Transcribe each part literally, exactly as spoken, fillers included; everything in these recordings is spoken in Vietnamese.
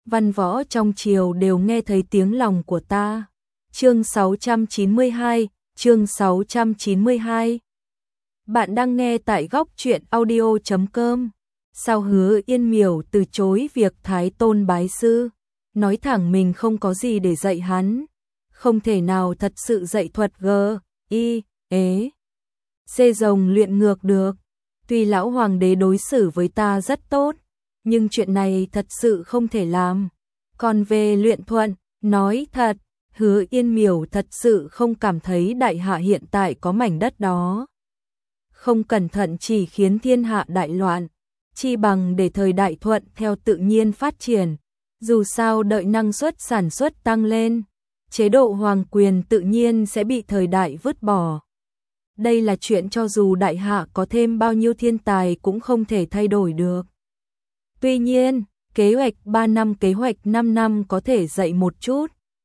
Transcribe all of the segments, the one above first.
văn võ trong triều đều nghe thấy tiếng lòng của ta. Chương sáu trăm chín mươi hai, chương sáu trăm chín mươi hai. Bạn đang nghe tại góc truyện audio chấm com. Sao Hứa Yên Miểu từ chối việc Thái Tôn bái sư, nói thẳng mình không có gì để dạy hắn, không thể nào thật sự dạy thuật G, I, ế, C rồng luyện ngược được. Tuy lão hoàng đế đối xử với ta rất tốt, nhưng chuyện này thật sự không thể làm. Còn về luyện thuận, nói thật, Hứa Yên Miểu thật sự không cảm thấy đại hạ hiện tại có mảnh đất đó. Không cẩn thận chỉ khiến thiên hạ đại loạn, chi bằng để thời đại thuận theo tự nhiên phát triển. Dù sao đợi năng suất sản xuất tăng lên, chế độ hoàng quyền tự nhiên sẽ bị thời đại vứt bỏ. Đây là chuyện cho dù đại hạ có thêm bao nhiêu thiên tài cũng không thể thay đổi được. Tuy nhiên, kế hoạch ba năm kế hoạch năm năm có thể dậy một chút.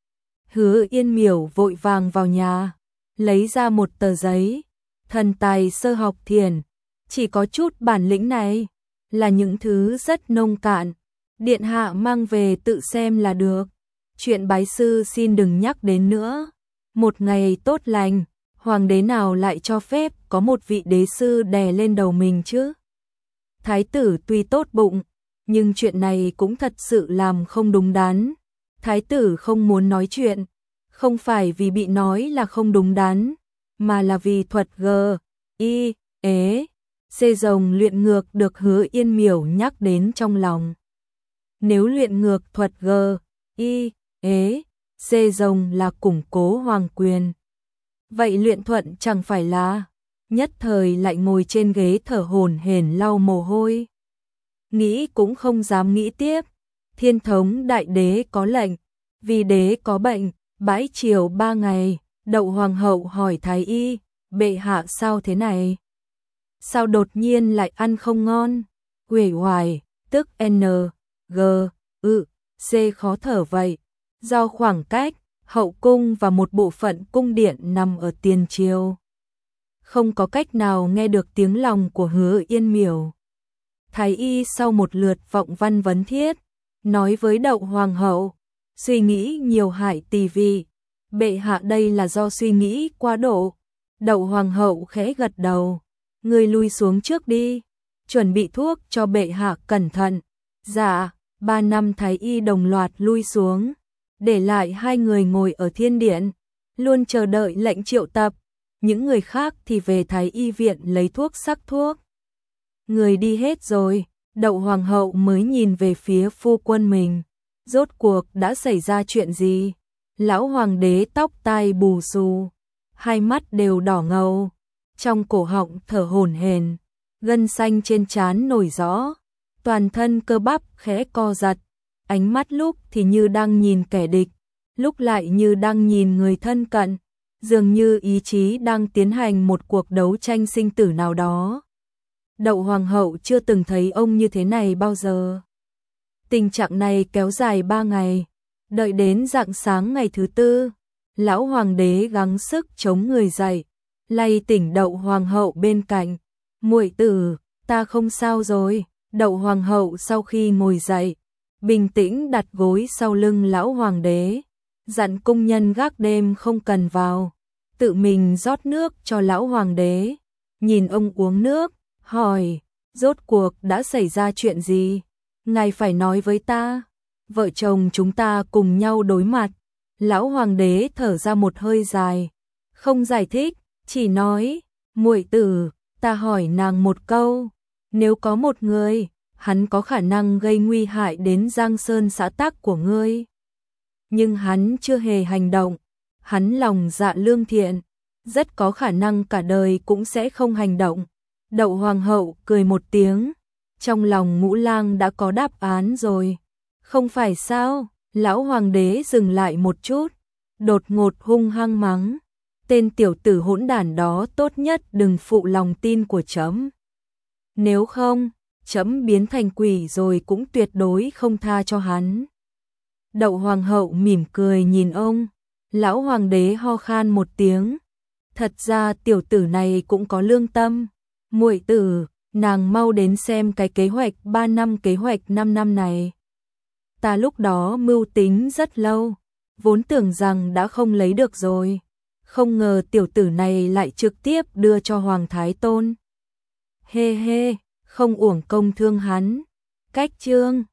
Hứa Yên Miểu vội vàng vào nhà, lấy ra một tờ giấy. Thần tài sơ học thiền, chỉ có chút bản lĩnh này, là những thứ rất nông cạn. Điện hạ mang về tự xem là được. Chuyện bái sư xin đừng nhắc đến nữa. Một ngày tốt lành, hoàng đế nào lại cho phép có một vị đế sư đè lên đầu mình chứ? Thái tử tuy tốt bụng, nhưng chuyện này cũng thật sự làm không đúng đắn. Thái tử không muốn nói chuyện, không phải vì bị nói là không đúng đắn, mà là vì thuật G, I, ế, C rồng luyện ngược được Hứa Yên Miểu nhắc đến trong lòng. Nếu luyện ngược thuật G, I, ế, C rồng là củng cố hoàng quyền, vậy luyện thuận chẳng phải là? Nhất thời lại ngồi trên ghế thở hổn hển lau mồ hôi. Nghĩ cũng không dám nghĩ tiếp. Thiên thống đại đế có lệnh, vì đế có bệnh, bãi triều ba ngày. Đậu hoàng hậu hỏi thái y, bệ hạ sao thế này? Sao đột nhiên lại ăn không ngon? Uể oải, tức N, G, ư, C khó thở vậy. Do khoảng cách, hậu cung và một bộ phận cung điện nằm ở tiền triều, không có cách nào nghe được tiếng lòng của Hứa Yên Miểu. Thái y sau một lượt vọng văn vấn thiết, nói với Đậu hoàng hậu, suy nghĩ nhiều hại tỳ vị. Bệ hạ đây là do suy nghĩ quá độ. Đậu hoàng hậu khẽ gật đầu. Ngươi lui xuống trước đi, chuẩn bị thuốc cho bệ hạ cẩn thận. Dạ. Ba năm thái y đồng loạt lui xuống, để lại hai người ngồi ở thiên điện, luôn chờ đợi lệnh triệu tập. Những người khác thì về thái y viện lấy thuốc sắc thuốc. Người đi hết rồi, Đậu hoàng hậu mới nhìn về phía phu quân mình. Rốt cuộc đã xảy ra chuyện gì? Lão hoàng đế tóc tai bù xù, hai mắt đều đỏ ngầu, trong cổ họng thở hổn hển, gân xanh trên trán nổi rõ, toàn thân cơ bắp khẽ co giật, ánh mắt lúc thì như đang nhìn kẻ địch, lúc lại như đang nhìn người thân cận, dường như ý chí đang tiến hành một cuộc đấu tranh sinh tử nào đó. Đậu hoàng hậu chưa từng thấy ông như thế này bao giờ. Tình trạng này kéo dài ba ngày. Đợi đến rạng sáng ngày thứ tư, lão hoàng đế gắng sức chống người dậy, lay tỉnh Đậu hoàng hậu bên cạnh. Muội tử, ta không sao rồi. Đậu hoàng hậu sau khi ngồi dậy, bình tĩnh đặt gối sau lưng lão hoàng đế, dặn cung nhân gác đêm không cần vào, tự mình rót nước cho lão hoàng đế. Nhìn ông uống nước, hỏi, rốt cuộc đã xảy ra chuyện gì? Ngài phải nói với ta. Vợ chồng chúng ta cùng nhau đối mặt. Lão hoàng đế thở ra một hơi dài, không giải thích, chỉ nói, muội tử, ta hỏi nàng một câu, nếu có một người, hắn có khả năng gây nguy hại đến Giang Sơn xã tắc của ngươi, nhưng hắn chưa hề hành động, hắn lòng dạ lương thiện, rất có khả năng cả đời cũng sẽ không hành động. Đậu hoàng hậu cười một tiếng, trong lòng Ngũ Lang đã có đáp án rồi. Không phải sao? Lão hoàng đế dừng lại một chút, đột ngột hung hăng mắng, tên tiểu tử hỗn đản đó tốt nhất đừng phụ lòng tin của trẫm. Nếu không, trẫm biến thành quỷ rồi cũng tuyệt đối không tha cho hắn. Đậu hoàng hậu mỉm cười nhìn ông, lão hoàng đế ho khan một tiếng. Thật ra tiểu tử này cũng có lương tâm. Muội tử, nàng mau đến xem cái kế hoạch ba năm kế hoạch năm năm này. ta lúc đó mưu tính rất lâu, vốn tưởng rằng đã không lấy được rồi, không ngờ tiểu tử này lại trực tiếp đưa cho Hoàng Thái Tôn. Hê hê, không uổng công thương hắn. Cách chương